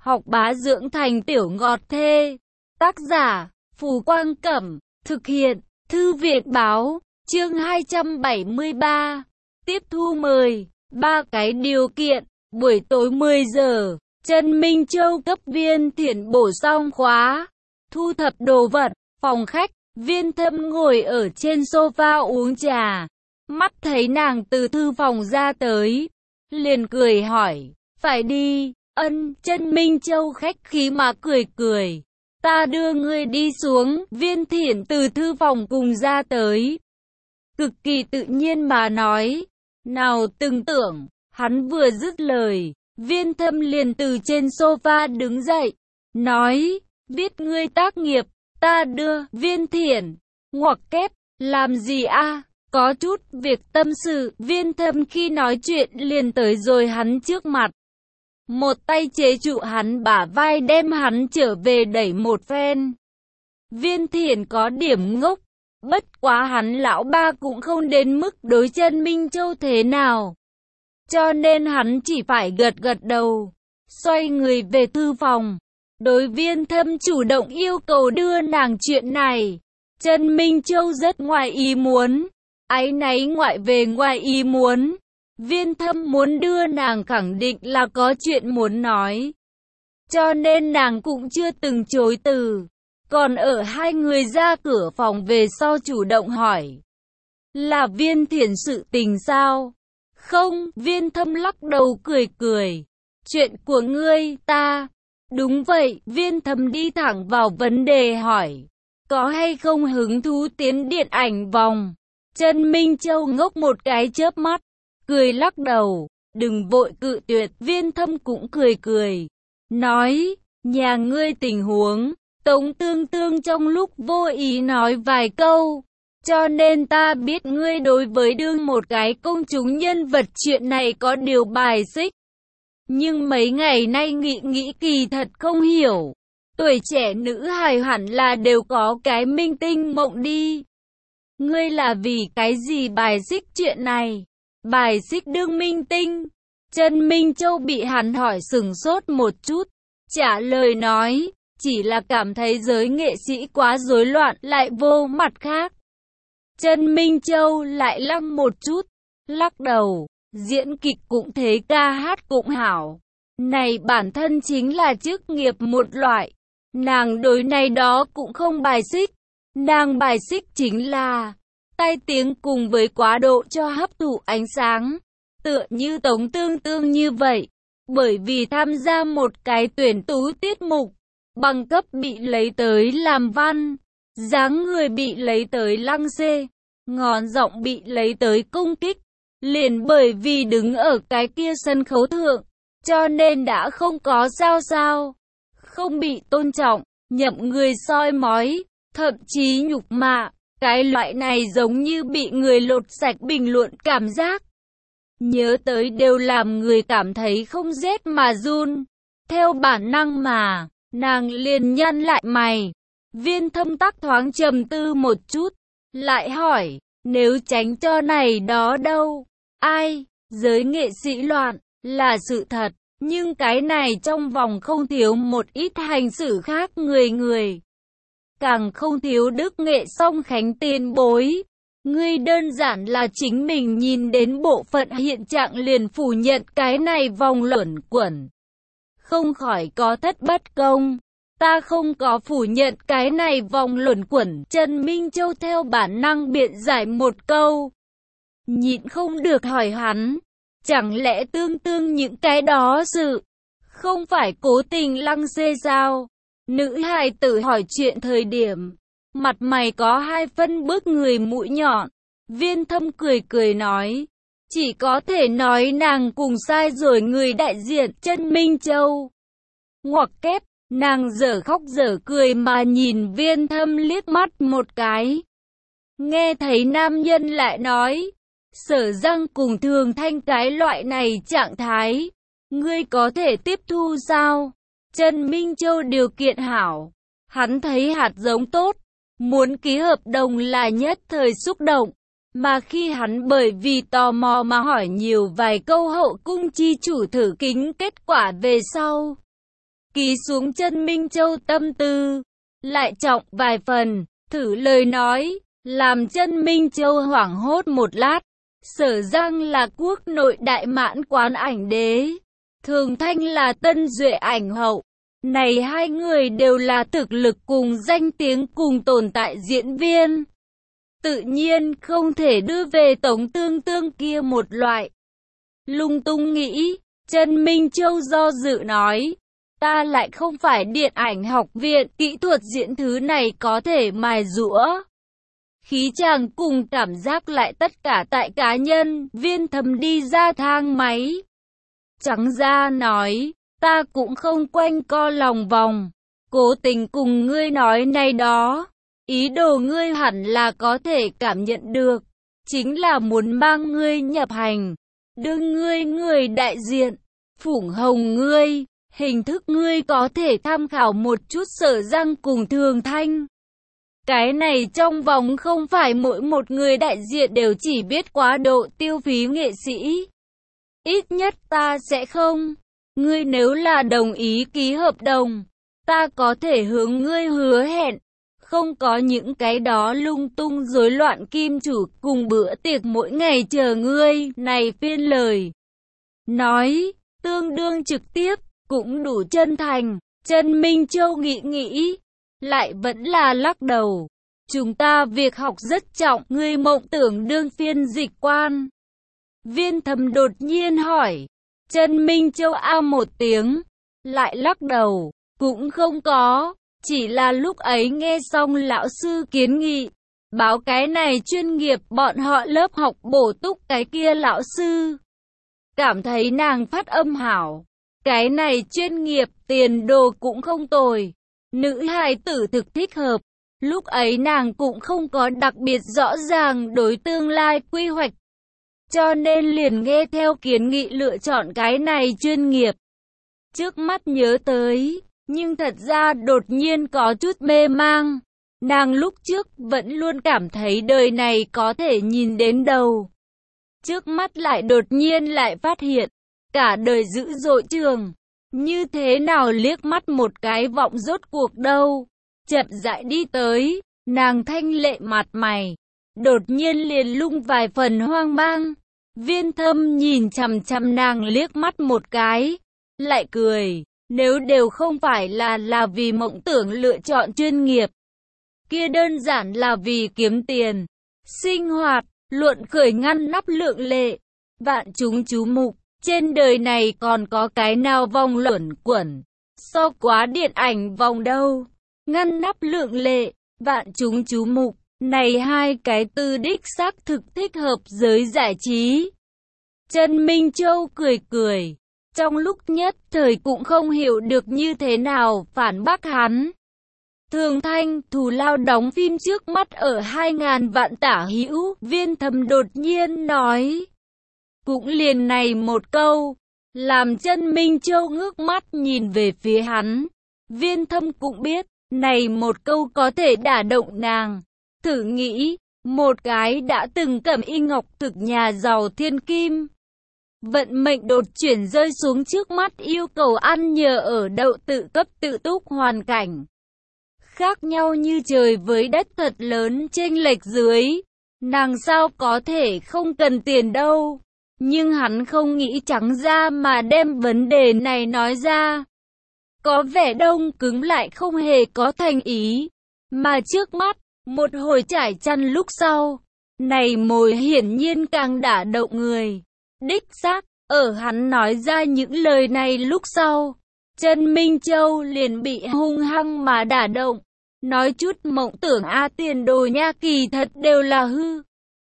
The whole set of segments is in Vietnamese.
học bá dưỡng thành tiểu ngọt thê. Tác giả, Phù Quang Cẩm. Thực hiện, Thư viện Báo. Chương 273. Tiếp thu mời. 3 cái điều kiện. Buổi tối 10 giờ, Trần Minh Châu cấp Viên Thiển bổ xong khóa, thu thập đồ vật, phòng khách. Viên Thâm ngồi ở trên sofa uống trà, mắt thấy nàng từ thư phòng ra tới, liền cười hỏi, phải đi. Trần Minh Châu khách khí mà cười, ta đưa ngươi đi xuống. Viên Thiển từ thư phòng cùng ra tới, cực kỳ tự nhiên mà nói, nào từng tưởng. Hắn vừa dứt lời, Viên Thâm liền từ trên sofa đứng dậy, nói, biết ngươi tác nghiệp, ta đưa. Viên Thiển ngoặc kép, làm gì a? Có chút việc tâm sự. Viên Thâm khi nói chuyện liền tới rồi hắn trước mặt, một tay chế trụ hắn bả vai đem hắn trở về đẩy một phen. Viên Thiển có điểm ngốc, bất quá hắn lão ba cũng không đến mức đối Trần Minh Châu thế nào, cho nên hắn chỉ phải gật gật đầu, xoay người về thư phòng. Đối Viên Thâm chủ động yêu cầu đưa nàng chuyện này, Trần Minh Châu rất ngoài ý muốn, áy náy ngoại về ngoài ý muốn. Viên Thâm muốn đưa nàng khẳng định là có chuyện muốn nói, cho nên nàng cũng chưa từng chối từ. Còn ở hai người ra cửa phòng về sau chủ động hỏi, là Viên Thiển sự tình sao? Không. Viên Thâm lắc đầu cười, chuyện của ngươi, ta. Đúng vậy. Viên Thâm đi thẳng vào vấn đề hỏi, có hay không hứng thú tiến điện ảnh vòng? Trần Minh Châu ngốc một cái chớp mắt, cười lắc đầu, đừng vội cự tuyệt. Viên Thâm cũng cười, nói, nhà ngươi tình huống. Tống Tương Tương trong lúc vô ý nói vài câu, cho nên ta biết ngươi đối với đương một cái công chúng nhân vật chuyện này có điều bài xích. Nhưng mấy ngày nay nghĩ kỳ thật không hiểu, tuổi trẻ nữ hài hẳn là đều có cái minh tinh mộng đi. Ngươi là vì cái gì bài xích chuyện này? Bài xích đương minh tinh? Trần Minh Châu bị hắn hỏi sửng sốt một chút, trả lời nói, chỉ là cảm thấy giới nghệ sĩ quá rối loạn, lại vô mặt khác. Trần Minh Châu lại lăng một chút, lắc đầu, diễn kịch cũng thế, ca hát cũng hảo. Này bản thân chính là chức nghiệp một loại, nàng đối này đó cũng không bài xích. Nàng bài xích chính là tai tiếng cùng với quá độ cho hấp thụ ánh sáng, tựa như Tống Tương Tương như vậy. Bởi vì tham gia một cái tuyển tú tiết mục, bằng cấp bị lấy tới làm văn, dáng người bị lấy tới lăng xê, ngón giọng bị lấy tới công kích. Liền bởi vì đứng ở cái kia sân khấu thượng, cho nên đã không có sao, không bị tôn trọng, nhậm người soi mói, thậm chí nhục mạ. Cái loại này giống như bị người lột sạch bình luận cảm giác. Nhớ tới đều làm người cảm thấy không rét mà run. Theo bản năng mà, nàng liền nhăn lại mày. Viên Thâm tắc thoáng trầm tư một chút, lại hỏi, nếu tránh cho này đó đâu? Ai? Giới nghệ sĩ loạn, là sự thật, nhưng cái này trong vòng không thiếu một ít hành xử khác người. Càng không thiếu đức nghệ song khánh tiền bối. Ngươi đơn giản là chính mình nhìn đến bộ phận hiện trạng liền phủ nhận cái này vòng luẩn quẩn, không khỏi có thất bất công. Ta không có phủ nhận cái này vòng luẩn quẩn. Trần Minh Châu theo bản năng biện giải một câu, nhịn không được hỏi hắn, chẳng lẽ Tương Tương những cái đó sự không phải cố tình lăng xê sao? Nữ hài tử hỏi chuyện thời điểm, mặt mày có hai phân bước người mũi nhọn. Viên Thâm cười nói, chỉ có thể nói nàng cùng sai rồi người đại diện. Trần Minh Châu ngoặc kép, nàng dở khóc dở cười mà nhìn Viên Thâm liếc mắt một cái. Nghe thấy nam nhân lại nói, Sở Giang cùng Thường Thanh cái loại này trạng thái, ngươi có thể tiếp thu sao? Trần Minh Châu điều kiện hảo, hắn thấy hạt giống tốt, muốn ký hợp đồng là nhất thời xúc động, mà khi hắn bởi vì tò mò mà hỏi nhiều vài câu hậu cung chi chủ thử kính kết quả về sau, ký xuống chân Minh Châu tâm tư, lại trọng vài phần, thử lời nói, làm chân Minh Châu hoảng hốt một lát. Sở Giang là quốc nội đại mãn quán ảnh đế, Thường Thanh là tân duệ ảnh hậu. Này hai người đều là thực lực cùng danh tiếng cùng tồn tại diễn viên. Tự nhiên không thể đưa về Tống Tương Tương kia một loại. Lung tung nghĩ, Trần Minh Châu do dự nói, ta lại không phải điện ảnh học viện, kỹ thuật diễn thứ này có thể mài giũa. Khí chàng cùng cảm giác lại tất cả tại cá nhân, Viên Thâm đi ra thang máy. Trắng ra nói, ta cũng không quanh co lòng vòng, cố tình cùng ngươi nói này đó. Ý đồ ngươi hẳn là có thể cảm nhận được, chính là muốn mang ngươi nhập hành, đưa ngươi người đại diện, phủng hồng ngươi, hình thức ngươi có thể tham khảo một chút Sở Giang cùng Thường Thanh. Cái này trong vòng không phải mỗi một người đại diện đều chỉ biết quá độ tiêu phí nghệ sĩ. Ít nhất ta sẽ không. Ngươi nếu là đồng ý ký hợp đồng, ta có thể hướng ngươi hứa hẹn, không có những cái đó lung tung rối loạn kim chủ cùng bữa tiệc mỗi ngày chờ ngươi. Này phiên lời nói, tương đương trực tiếp, cũng đủ chân thành. Trần Minh Châu nghĩ, lại vẫn là lắc đầu. Chúng ta việc học rất trọng, ngươi mộng tưởng đương phiên dịch quan. Viên Thâm đột nhiên hỏi. Trần Minh Châu a một tiếng, lại lắc đầu, cũng không có, chỉ là lúc ấy nghe xong lão sư kiến nghị, báo cái này chuyên nghiệp bọn họ lớp học bổ túc cái kia lão sư. Cảm thấy nàng phát âm hảo, cái này chuyên nghiệp tiền đồ cũng không tồi, nữ hài tử thực thích hợp, lúc ấy nàng cũng không có đặc biệt rõ ràng đối tương lai quy hoạch. Cho nên liền nghe theo kiến nghị lựa chọn cái này chuyên nghiệp. Trước mắt nhớ tới, nhưng thật ra đột nhiên có chút mê mang. Nàng lúc trước vẫn luôn cảm thấy đời này có thể nhìn đến đầu. Trước mắt lại đột nhiên lại phát hiện, cả đời dữ dội trường. Như thế nào liếc mắt một cái vọng rốt cuộc đâu. Chậm rãi đi tới, nàng thanh lệ mặt mày. Đột nhiên liền lung vài phần hoang mang. Viên Thâm nhìn chằm chằm nàng liếc mắt một cái, lại cười, nếu đều không phải là vì mộng tưởng lựa chọn chuyên nghiệp, kia đơn giản là vì kiếm tiền, sinh hoạt, luận khởi ngăn nắp lượng lệ, vạn chúng chú mục, trên đời này còn có cái nào vòng luẩn quẩn, so quá điện ảnh vòng đâu, ngăn nắp lượng lệ, vạn chúng chú mục. Này hai cái từ đích xác thực thích hợp giới giải trí. Trần Minh Châu cười, trong lúc nhất thời cũng không hiểu được như thế nào phản bác hắn. Thường Thanh, thù lao đóng phim trước mắt ở 2.000 vạn tả hữu, Viên Thâm đột nhiên nói. Cũng liền này một câu, làm Trần Minh Châu ngước mắt nhìn về phía hắn. Viên Thâm cũng biết, này một câu có thể đả động nàng. Thử nghĩ, một cái đã từng cầm y ngọc thực nhà giàu thiên kim. Vận mệnh đột chuyển rơi xuống trước mắt yêu cầu ăn nhờ ở đậu tự cấp tự túc hoàn cảnh. Khác nhau như trời với đất thật lớn chênh lệch dưới. Nàng sao có thể không cần tiền đâu. Nhưng hắn không nghĩ trắng ra mà đem vấn đề này nói ra. Có vẻ đông cứng lại không hề có thành ý. Mà trước mắt, một hồi trải chăn lúc sau, này mồi hiển nhiên càng đả động người. Đích xác, ở hắn nói ra những lời này lúc sau, Trần Minh Châu liền bị hung hăng mà đả động. Nói chút mộng tưởng tiền đồ nha kỳ thật đều là hư.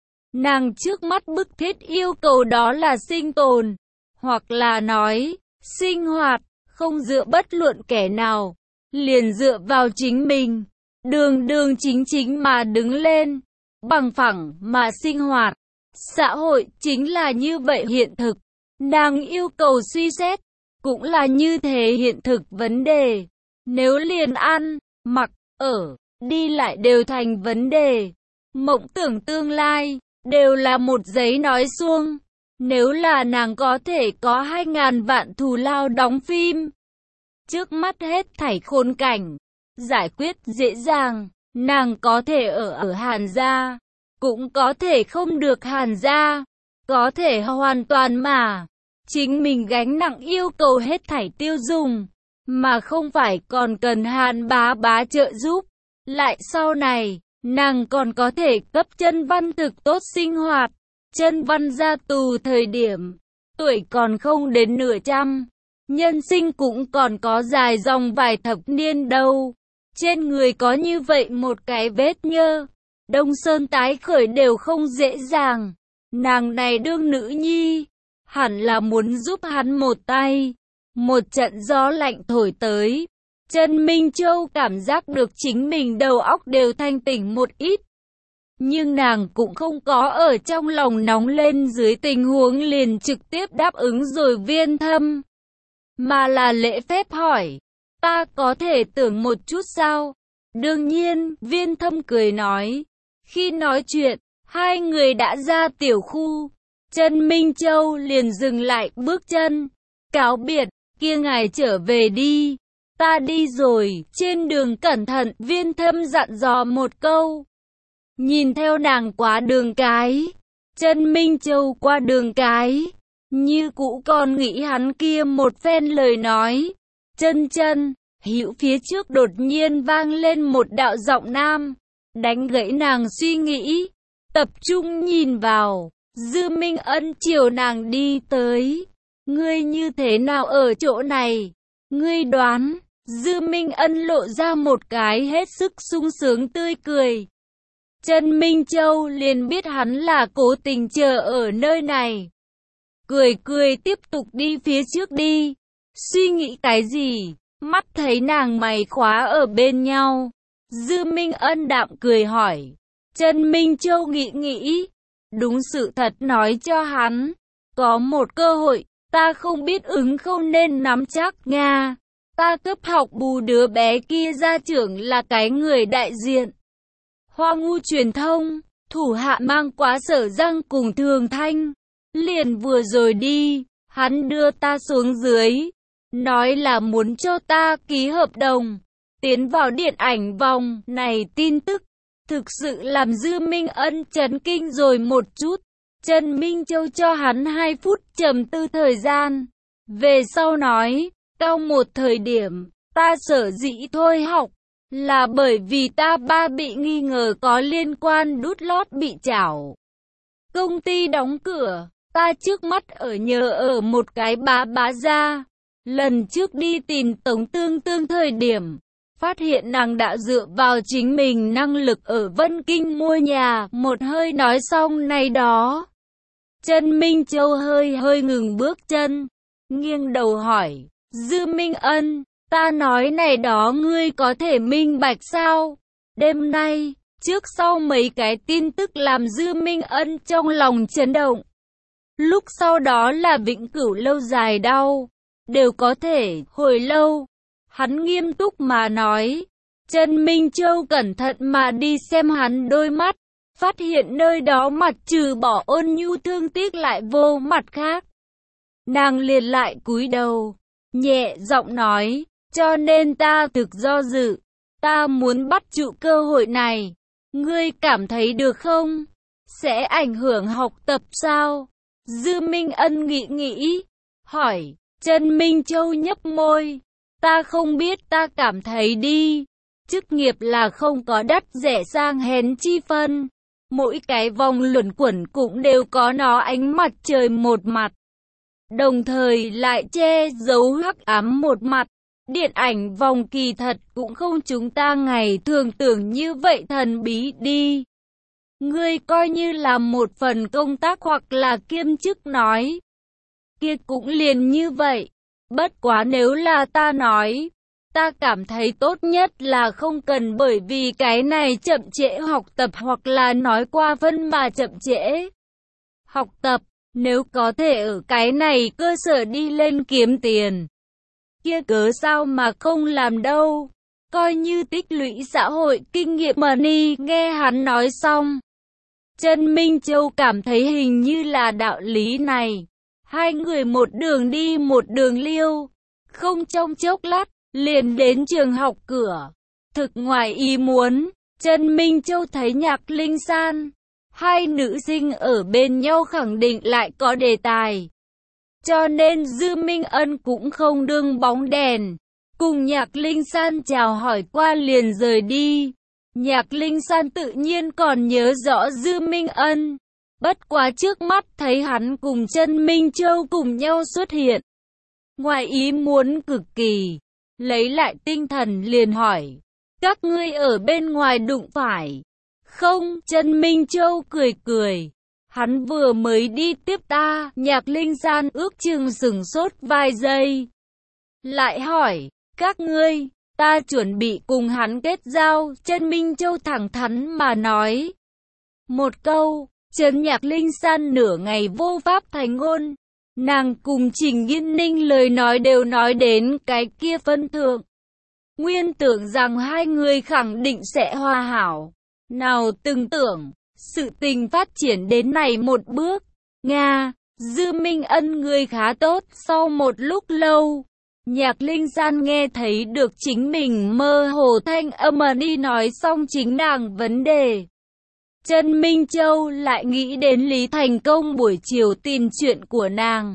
Nàng trước mắt bức thiết yêu cầu đó là sinh tồn, hoặc là nói, sinh hoạt, không dựa bất luận kẻ nào, liền dựa vào chính mình. Đường chính mà đứng lên, bằng phẳng mà sinh hoạt. Xã hội chính là như vậy hiện thực. Nàng yêu cầu suy xét, cũng là như thế hiện thực vấn đề. Nếu liền ăn, mặc, ở, đi lại đều thành vấn đề. Mộng tưởng tương lai, đều là một giấy nói suông. Nếu là nàng có thể có 2.000 vạn thù lao đóng phim, Trước mắt hết thảy khốn cảnh, giải quyết dễ dàng, nàng có thể ở Hàn gia, cũng có thể không được Hàn gia, có thể hoàn toàn mà chính mình gánh nặng yêu cầu hết thảy tiêu dùng, mà không phải còn cần Hàn bá bá trợ giúp. Lại sau này, nàng còn có thể cấp Chân Văn thực tốt sinh hoạt. Chân Văn ra tù thời điểm, tuổi còn không đến nửa trăm, nhân sinh cũng còn có dài dòng vài thập niên đâu. Trên người có như vậy một cái vết nhơ, Đông Sơn tái khởi đều không dễ dàng. Nàng này đương nữ nhi, hẳn là muốn giúp hắn một tay. Một trận gió lạnh thổi tới, Trần Minh Châu cảm giác được chính mình đầu óc đều thanh tỉnh một ít. Nhưng nàng cũng không có ở trong lòng nóng lên dưới tình huống liền trực tiếp đáp ứng rồi Viên Thâm, mà là lễ phép hỏi, ta có thể tưởng một chút sao? Đương nhiên, Viên Thâm cười nói. Khi nói chuyện, hai người đã ra tiểu khu, Trần Minh Châu liền dừng lại bước chân, cáo biệt, kia ngài trở về đi, ta đi rồi, trên đường cẩn thận, Viên Thâm dặn dò một câu. Nhìn theo nàng qua đường cái, Trần Minh Châu qua đường cái, như cũ còn nghĩ hắn kia một phen lời nói. Chân, hữu phía trước đột nhiên vang lên một đạo giọng nam, đánh gãy nàng suy nghĩ, tập trung nhìn vào, Dư Minh Ân chiều nàng đi tới. Ngươi như thế nào ở chỗ này? Ngươi đoán. Dư Minh Ân lộ ra một cái hết sức sung sướng tươi cười. Trần Minh Châu liền biết hắn là cố tình chờ ở nơi này. Cười tiếp tục đi phía trước đi. Suy nghĩ cái gì? Mắt thấy nàng mày khóa ở bên nhau. Dư Minh Ân đạm cười hỏi. Trần Minh Châu nghĩ. Đúng sự thật nói cho hắn. Có một cơ hội, ta không biết ứng không nên nắm chắc Nga. Ta cấp học bù đứa bé kia gia trưởng là cái người đại diện Hoa Ngu truyền thông, thủ hạ mang quá Sở Giang cùng Thường Thanh. Liền vừa rồi đi, hắn đưa ta xuống dưới, nói là muốn cho ta ký hợp đồng, tiến vào điện ảnh vòng này. Tin tức thực sự làm Dư Minh Ân chấn kinh rồi một chút. Trần Minh Châu cho hắn 2 phút trầm tư thời gian, về sau nói, sau một thời điểm, ta sở dĩ thôi học, là bởi vì ta ba bị nghi ngờ có liên quan đút lót bị trảo. Công ty đóng cửa, ta trước mắt nhờ ở một cái bá gia. Lần trước đi tìm Tống Tương thời điểm, phát hiện nàng đã dựa vào chính mình năng lực ở Vân Kinh mua nhà. Một hơi nói xong này đó, Trần Minh Châu hơi ngừng bước chân, nghiêng đầu hỏi, Dư Minh Ân, ta nói này đó ngươi có thể minh bạch sao? Đêm nay, trước sau mấy cái tin tức làm Dư Minh Ân trong lòng chấn động. Lúc sau đó là vĩnh cửu lâu dài đau, đều có thể, hồi lâu. Hắn nghiêm túc mà nói. Trần Minh Châu cẩn thận mà đi xem hắn đôi mắt, phát hiện nơi đó mặt trừ bỏ ôn nhu thương tiếc lại vô mặt khác. Nàng liền lại cúi đầu, nhẹ giọng nói, cho nên ta thực do dự, ta muốn bắt trụ cơ hội này, ngươi cảm thấy được không? Sẽ ảnh hưởng học tập sao? Dư Minh Ân nghĩ, hỏi. Trần Minh Châu nhấp môi, ta không biết, ta cảm thấy đi. Chức nghiệp là không có đắt rẻ sang hèn chi phân, mỗi cái vòng luẩn quẩn cũng đều có nó ánh mặt trời một mặt, đồng thời lại che giấu hắc ám một mặt. Điện ảnh vòng kỳ thật cũng không chúng ta ngày thường tưởng như vậy thần bí đi. Ngươi coi như là một phần công tác hoặc là kiêm chức nói, kia cũng liền như vậy. Bất quá nếu là ta nói, ta cảm thấy tốt nhất là không cần bởi vì cái này chậm trễ học tập hoặc là nói qua phân mà chậm trễ học tập. Nếu có thể ở cái này cơ sở đi lên kiếm tiền, kia cớ sao mà không làm đâu. Coi như tích lũy xã hội kinh nghiệm money. Nghe hắn nói xong, Trần Minh Châu cảm thấy hình như là đạo lý này. Hai người một đường đi một đường liêu, không trong chốc lát, liền đến trường học cửa. Thực ngoài ý muốn, Trần Minh Châu thấy Nhạc Linh San, hai nữ sinh ở bên nhau khẳng định lại có đề tài. Cho nên Dư Minh Ân cũng không đương bóng đèn, cùng Nhạc Linh San chào hỏi qua liền rời đi. Nhạc Linh San tự nhiên còn nhớ rõ Dư Minh Ân, bất quá trước mắt thấy hắn cùng Trần Minh Châu cùng nhau xuất hiện, ngoài ý muốn cực kỳ, lấy lại tinh thần liền hỏi, các ngươi ở bên ngoài đụng phải không? Trần Minh Châu cười cười, hắn vừa mới đi tiếp ta. Nhạc Linh San ước chừng sửng sốt vài giây, lại hỏi, các ngươi? Ta chuẩn bị cùng hắn kết giao. Trần Minh Châu thẳng thắn mà nói một câu. Trần Nhạc Linh San nửa ngày vô pháp thành ngôn, nàng cùng Trình Yên Ninh lời nói đều nói đến cái kia phân thượng. Nguyên tưởng rằng hai người khẳng định sẽ hòa hảo, nào từng tưởng, sự tình phát triển đến này một bước. Nga, Dư Minh Ân người khá tốt. Sau một lúc lâu, Nhạc Linh San nghe thấy được chính mình mơ hồ thanh âm đi nói xong chính nàng vấn đề. Trần Minh Châu lại nghĩ đến Lý Thành Công buổi chiều tìm chuyện của nàng,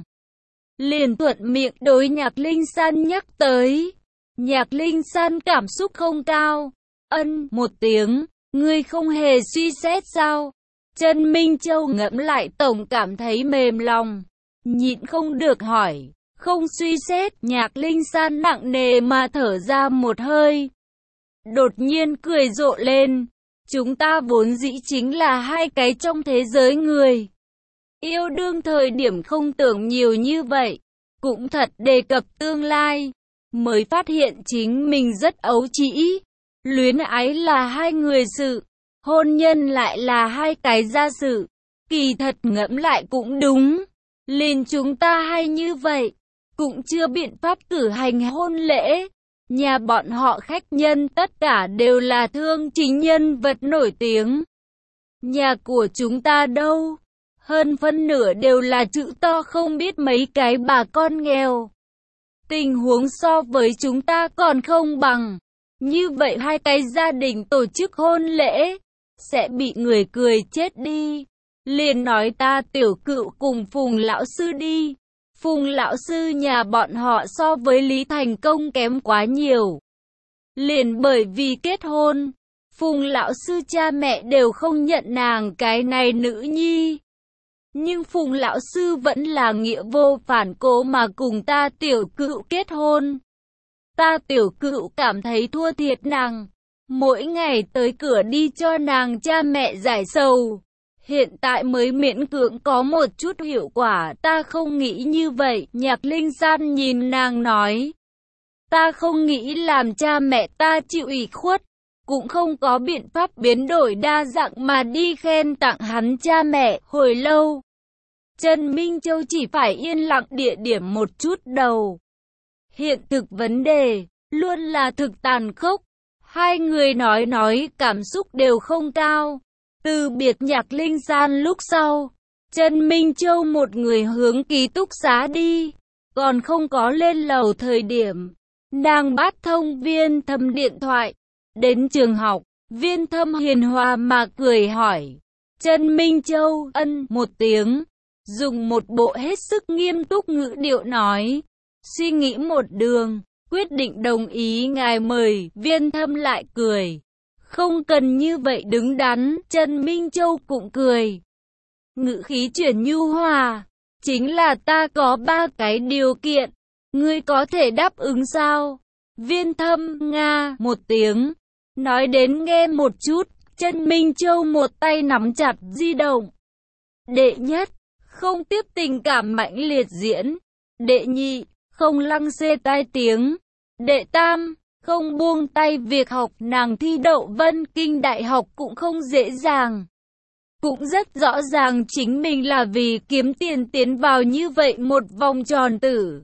liền thuận miệng đối Nhạc Linh San nhắc tới. Nhạc Linh San cảm xúc không cao, ân một tiếng, ngươi không hề suy xét sao? Trần Minh Châu ngẫm lại tổng cảm thấy mềm lòng, nhịn không được hỏi, không suy xét. Nhạc Linh San nặng nề mà thở ra một hơi, đột nhiên cười rộ lên. Chúng ta vốn dĩ chính là hai cái trong thế giới người. Yêu đương thời điểm không tưởng nhiều như vậy, cũng thật đề cập tương lai, mới phát hiện chính mình rất ấu trĩ. Luyến ái là hai người sự, hôn nhân lại là hai cái gia sự. Kỳ thật ngẫm lại cũng đúng, liền chúng ta hay như vậy, cũng chưa biện pháp cử hành hôn lễ. Nhà bọn họ khách nhân tất cả đều là thương chính nhân vật nổi tiếng. Nhà của chúng ta đâu? Hơn phân nửa đều là chữ to không biết mấy cái bà con nghèo. Tình huống so với chúng ta còn không bằng. Như vậy hai cái gia đình tổ chức hôn lễ, sẽ bị người cười chết đi. Liền nói ta Tiểu Cựu cùng Phùng lão sư đi. Phùng lão sư nhà bọn họ so với Lý Thành Công kém quá nhiều. Liền bởi vì kết hôn, Phùng lão sư cha mẹ đều không nhận nàng cái này nữ nhi. Nhưng Phùng lão sư vẫn là nghĩa vô phản cố mà cùng ta Tiểu Cựu kết hôn. Ta Tiểu Cựu cảm thấy thua thiệt nàng, mỗi ngày tới cửa đi cho nàng cha mẹ giải sầu. Hiện tại mới miễn cưỡng có một chút hiệu quả. Ta không nghĩ như vậy. Nhạc Linh San nhìn nàng nói, ta không nghĩ làm cha mẹ ta chịu ủy khuất, cũng không có biện pháp biến đổi đa dạng mà đi khen tặng hắn cha mẹ. Hồi lâu, Trần Minh Châu chỉ phải yên lặng địa điểm một chút đầu. Hiện thực vấn đề luôn là thực tàn khốc. Hai người nói cảm xúc đều không cao. Từ biệt Nhạc Linh San lúc sau, Trần Minh Châu một người hướng ký túc xá đi, còn không có lên lầu thời điểm, nàng bắt thông Viên Thâm điện thoại. Đến trường học, Viên Thâm hiền hòa mà cười hỏi, Trần Minh Châu ân một tiếng, dùng một bộ hết sức nghiêm túc ngữ điệu nói, suy nghĩ một đường, quyết định đồng ý ngài mời. Viên Thâm lại cười, không cần như vậy đứng đắn. Trần Minh Châu cũng cười, ngữ khí chuyển nhu hòa, chính là ta có 3 cái điều kiện, ngươi có thể đáp ứng sao? Viên Thâm nga một tiếng, nói đến nghe một chút. Trần Minh Châu một tay nắm chặt di động. Đệ nhất, không tiếp tình cảm mãnh liệt diễn. Đệ nhị, không lăng xê tai tiếng. Đệ tam, không buông tay việc học. Nàng thi đậu Vân Kinh Đại học cũng không dễ dàng, cũng rất rõ ràng chính mình là vì kiếm tiền tiến vào như vậy một vòng tròn tử.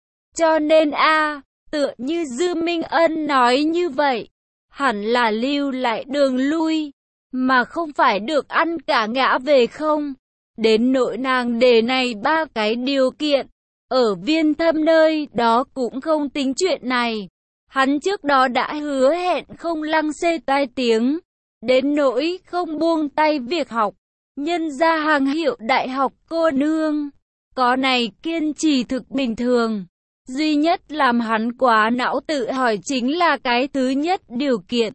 Cho nên tựa như Dư Minh Ân nói như vậy, hẳn là lưu lại đường lui, mà không phải được ăn cả ngã về không. Đến nỗi nàng đề này 3 cái điều kiện, ở Viên Thâm nơi đó cũng không tính chuyện này. Hắn trước đó đã hứa hẹn không lăng xê tai tiếng, đến nỗi không buông tay việc học. Nhân ra hàng hiệu đại học cô nương, có này kiên trì thực bình thường. Duy nhất làm hắn quá não tự hỏi chính là cái thứ nhất điều kiện.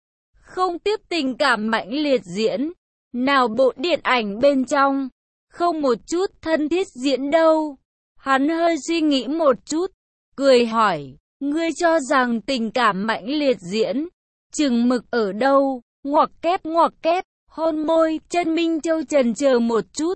Không tiếp tình cảm mãnh liệt diễn, nào bộ điện ảnh bên trong, không một chút thân thiết diễn đâu. Hắn hơi suy nghĩ một chút, cười hỏi, ngươi cho rằng tình cảm mãnh liệt diễn, chừng mực ở đâu, ngoặc kép, hôn môi. Chân Minh Châu chần chờ một chút,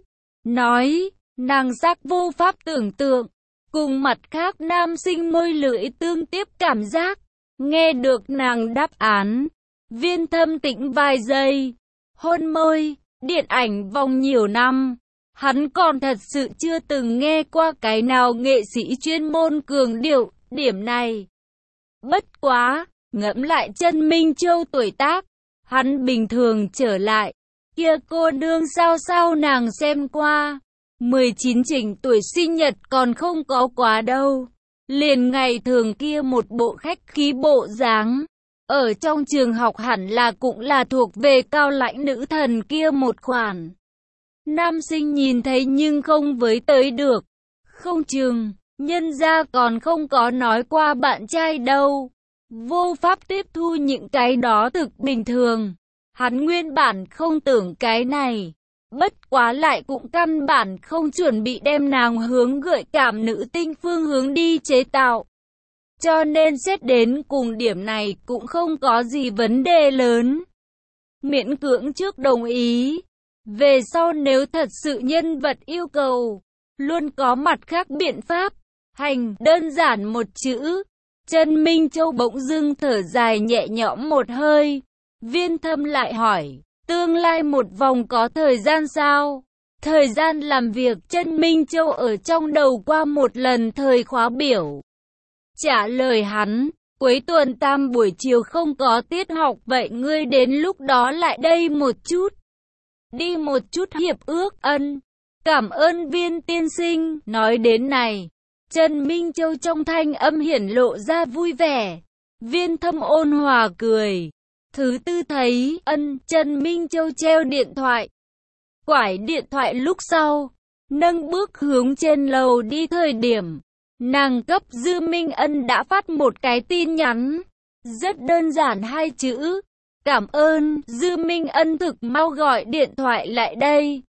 nói, nàng giác vô pháp tưởng tượng, cùng mặt khác nam sinh môi lưỡi tương tiếp cảm giác. Nghe được nàng đáp án, Viên Thâm tĩnh vài giây. Hôn môi, điện ảnh vòng nhiều năm, hắn còn thật sự chưa từng nghe qua cái nào nghệ sĩ chuyên môn cường điệu điểm này. Bất quá, ngẫm lại Chân Minh Châu tuổi tác, hắn bình thường trở lại. Kia cô nương sao nàng xem qua, 19 chỉnh tuổi sinh nhật còn không có quá đâu. Liền ngày thường kia một bộ khách khí bộ dáng, ở trong trường học hẳn là cũng là thuộc về cao lãnh nữ thần kia một khoản. Nam sinh nhìn thấy nhưng không với tới được. Không chừng, nhân gia còn không có nói qua bạn trai đâu. Vô pháp tiếp thu những cái đó thực bình thường. Hắn nguyên bản không tưởng cái này. Bất quá lại cũng căn bản không chuẩn bị đem nàng hướng gợi cảm nữ tinh phương hướng đi chế tạo. Cho nên xét đến cùng điểm này cũng không có gì vấn đề lớn. Miễn cưỡng trước đồng ý. Về sau nếu thật sự nhân vật yêu cầu, luôn có mặt khác biện pháp. Hành, đơn giản một chữ. Chân Minh Châu bỗng dưng thở dài nhẹ nhõm một hơi. Viên Thâm lại hỏi, tương lai một vòng có thời gian sao? Thời gian làm việc. Chân Minh Châu ở trong đầu qua một lần thời khóa biểu. Trả lời hắn, cuối tuần tam buổi chiều không có tiết học, vậy ngươi đến lúc đó lại đây một chút. Đi một chút hiệp ước. Ân, cảm ơn Viên tiên sinh. Nói đến này, Chân Minh Châu trong thanh âm hiển lộ ra vui vẻ. Viên Thâm ôn hòa cười. Thứ tư thấy, Chân Minh Châu treo điện thoại. Quải điện thoại lúc sau, nâng bước hướng trên lầu đi thời điểm, nàng cấp Dư Minh Ân đã phát một cái tin nhắn. Rất đơn giản hai chữ. Cảm ơn. Dư Minh Ân thực mau gọi điện thoại lại đây.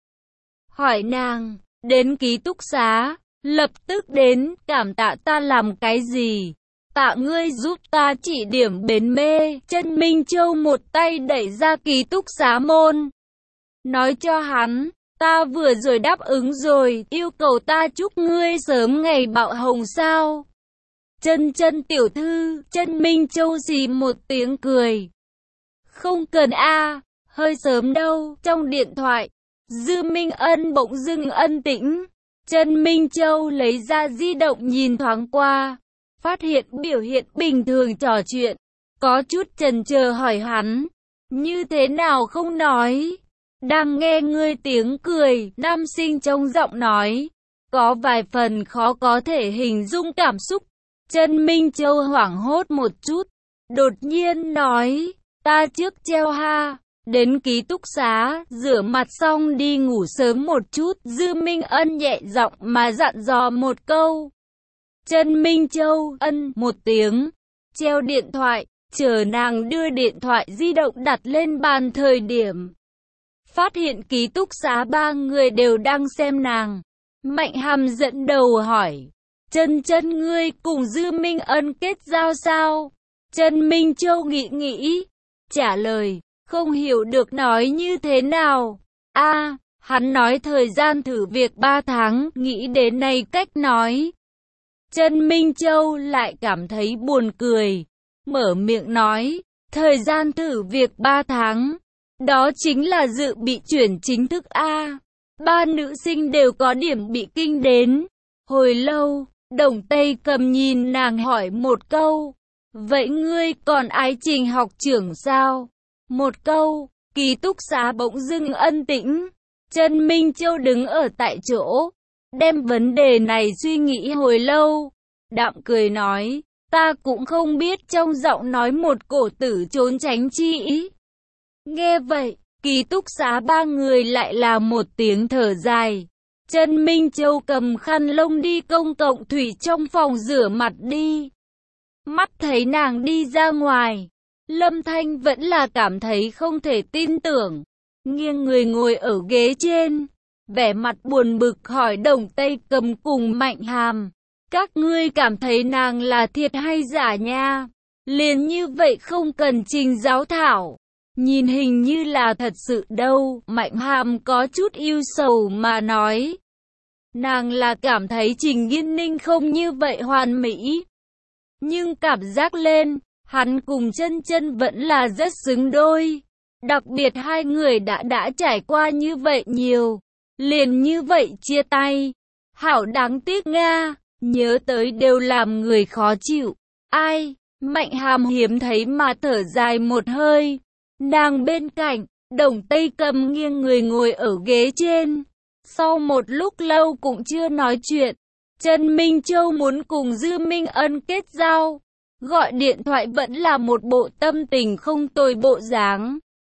Hỏi nàng, đến ký túc xá, lập tức đến. Cảm tạ ta làm cái gì? Tạ ngươi giúp ta chỉ điểm bến mê. Chân Minh Châu một tay đẩy ra ký túc xá môn. Nói cho hắn, ta vừa rồi đáp ứng rồi, yêu cầu ta chúc ngươi sớm ngày bạo hồng sao? Chân tiểu thư. Chân Minh Châu xì một tiếng cười. Không cần a, hơi sớm đâu. Trong điện thoại, Dư Minh Ân bỗng dưng ân tĩnh. Chân Minh Châu lấy ra di động nhìn thoáng qua, phát hiện biểu hiện bình thường trò chuyện, có chút chần chờ hỏi hắn, như thế nào không nói? Đang nghe ngươi tiếng cười. Nam sinh trong giọng nói có vài phần khó có thể hình dung cảm xúc. Chân Minh Châu hoảng hốt một chút, đột nhiên nói, ta trước treo ha. Đến ký túc xá, rửa mặt xong đi ngủ sớm một chút. Dư Minh Ân nhẹ giọng mà dặn dò một câu. Chân Minh Châu một tiếng, treo điện thoại, chờ nàng đưa điện thoại di động đặt lên bàn thời điểm, phát hiện ký túc xá ba người đều đang xem nàng. Mạnh Hàm dẫn đầu hỏi, Chân ngươi cùng Dư Minh Ân kết giao sao? Chân Minh Châu nghĩ, trả lời, không hiểu được nói như thế nào. Hắn nói thời gian thử việc 3 tháng, nghĩ đến này cách nói. Chân Minh Châu lại cảm thấy buồn cười, mở miệng nói, thời gian thử việc 3 tháng, đó chính là dự bị chuyển chính thức a. Ba nữ sinh đều có điểm bị kinh đến. Hồi lâu, Đồng Tây Cầm nhìn nàng hỏi một câu, vậy ngươi còn ái Trình học trưởng sao? Một câu, ký túc xá bỗng dưng ân tĩnh. Chân Minh Châu đứng ở tại chỗ, đem vấn đề này suy nghĩ hồi lâu. Đạm cười nói, Ta cũng không biết, trong giọng nói một cổ tử trốn tránh chi ý. Nghe vậy, ký túc xá ba người lại là một tiếng thở dài. Trần Minh Châu cầm khăn lông đi công cộng thủy trong phòng rửa mặt đi. Mắt thấy nàng đi ra ngoài, Lâm Thanh vẫn là cảm thấy không thể tin tưởng. Nghiêng người ngồi ở ghế trên, vẻ mặt buồn bực hỏi Đồng Tây Cầm cùng Mạnh Hàm. Các ngươi cảm thấy nàng là thiệt hay giả nha? Liền như vậy không cần trình giáo thảo. Nhìn hình như là thật sự đâu. Mạnh Hàm có chút ưu sầu mà nói. Nàng là cảm thấy Trình Nghiên Ninh không như vậy hoàn mỹ. Nhưng cảm giác lên, hắn cùng Chân Chân vẫn là rất xứng đôi. Đặc biệt hai người đã trải qua như vậy nhiều. Liền như vậy chia tay. Hảo đáng tiếc nga, nhớ tới đều làm người khó chịu. Ai? Mạnh Hàm hiếm thấy mà thở dài một hơi. Nàng bên cạnh, Đồng Tây Cầm nghiêng người ngồi ở ghế trên. Sau một lúc lâu cũng chưa nói chuyện. Trần Minh Châu muốn cùng Dư Minh Ân kết giao. Gọi điện thoại vẫn là một bộ tâm tình không tồi bộ dáng.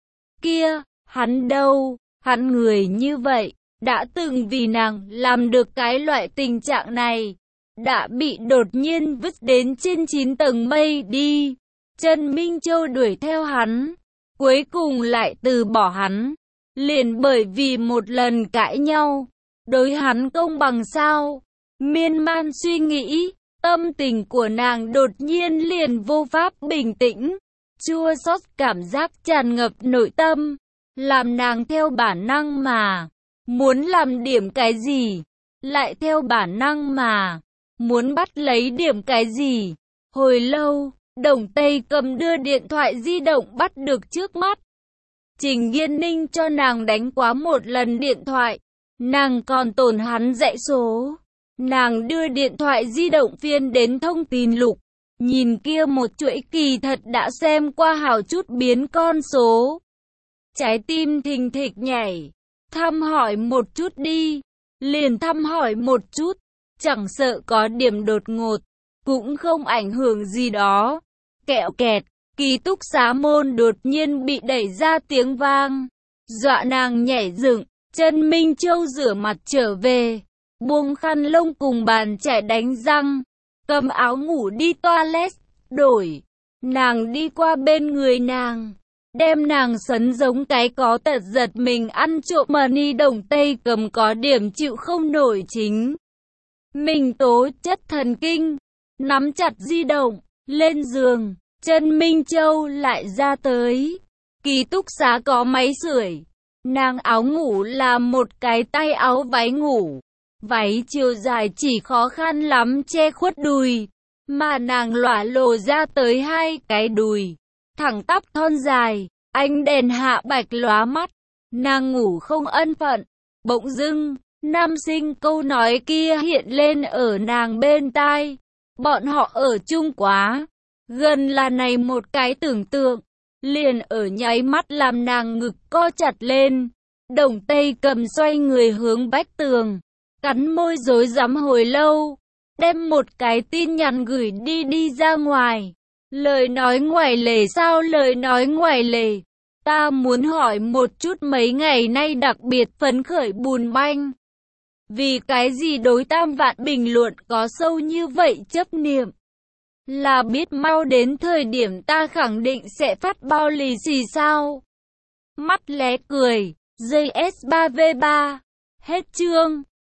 Kia, hắn đâu? Hắn người như vậy, đã từng vì nàng làm được cái loại tình trạng này. Đã bị đột nhiên vứt đến trên 9 tầng mây đi. Trần Minh Châu đuổi theo hắn. Cuối cùng lại từ bỏ hắn. Liền bởi vì một lần cãi nhau. Đối hắn công bằng sao? Miên man suy nghĩ. Tâm tình của nàng đột nhiên liền vô pháp bình tĩnh. Chua xót cảm giác tràn ngập nội tâm. Làm nàng theo bản năng mà. Muốn làm điểm cái gì? Lại theo bản năng mà. Muốn bắt lấy điểm cái gì? Hồi lâu, Đồng Tây Cầm đưa điện thoại di động bắt được trước mắt. Trình Nghiên Ninh cho nàng đánh quá một lần điện thoại. Nàng còn tồn hắn dãy số. Nàng đưa điện thoại di động phiên đến thông tin lục. Nhìn kia một chuỗi kỳ thật đã xem qua hào chút biến con số. Trái tim thình thịch nhảy. Thăm hỏi một chút đi. Liền thăm hỏi một chút. Chẳng sợ có điểm đột ngột. Cũng không ảnh hưởng gì đó. Kẹo kẹt. Ký túc xá môn đột nhiên bị đẩy ra tiếng vang. Dọa nàng nhảy dựng. Trần Minh Châu rửa mặt trở về. Buông khăn lông cùng bàn chải đánh răng. Cầm áo ngủ đi toilet. Đổi. Nàng đi qua bên người nàng. Đem nàng sấn giống cái có tật giật mình ăn trộm money. Đồng Tây Cầm có điểm chịu không nổi chính. Mình tố chất thần kinh. Nắm chặt di động. Lên giường. Trần Minh Châu lại ra tới. Ký túc xá có máy sưởi. Nàng áo ngủ là một cái tay áo váy ngủ. Váy chiều dài chỉ khó khăn lắm che khuất đùi. Mà nàng lỏa lộ ra tới hai cái đùi. Thẳng tắp thon dài. Ánh đèn hạ bạch lóa mắt. Nàng ngủ không ân phận. Bỗng dưng, nam sinh câu nói kia hiện lên ở nàng bên tai. Bọn họ ở chung quá. Gần là này một cái tưởng tượng. Liền ở nháy mắt làm nàng ngực co chặt lên. Đồng Tây Cầm xoay người hướng vách tường. Cắn môi rối rắm hồi lâu. Đem một cái tin nhắn gửi đi ra ngoài. Lời nói ngoài lề sao lời nói ngoài lề. Ta muốn hỏi một chút mấy ngày nay đặc biệt phấn khởi Bùn Banh. Vì cái gì đối Tam Vạn bình luận có sâu như vậy chấp niệm? Là biết mau đến thời điểm ta khẳng định sẽ phát bao lì xì sao? Mắt lé cười, dây S3V3. Hết chương.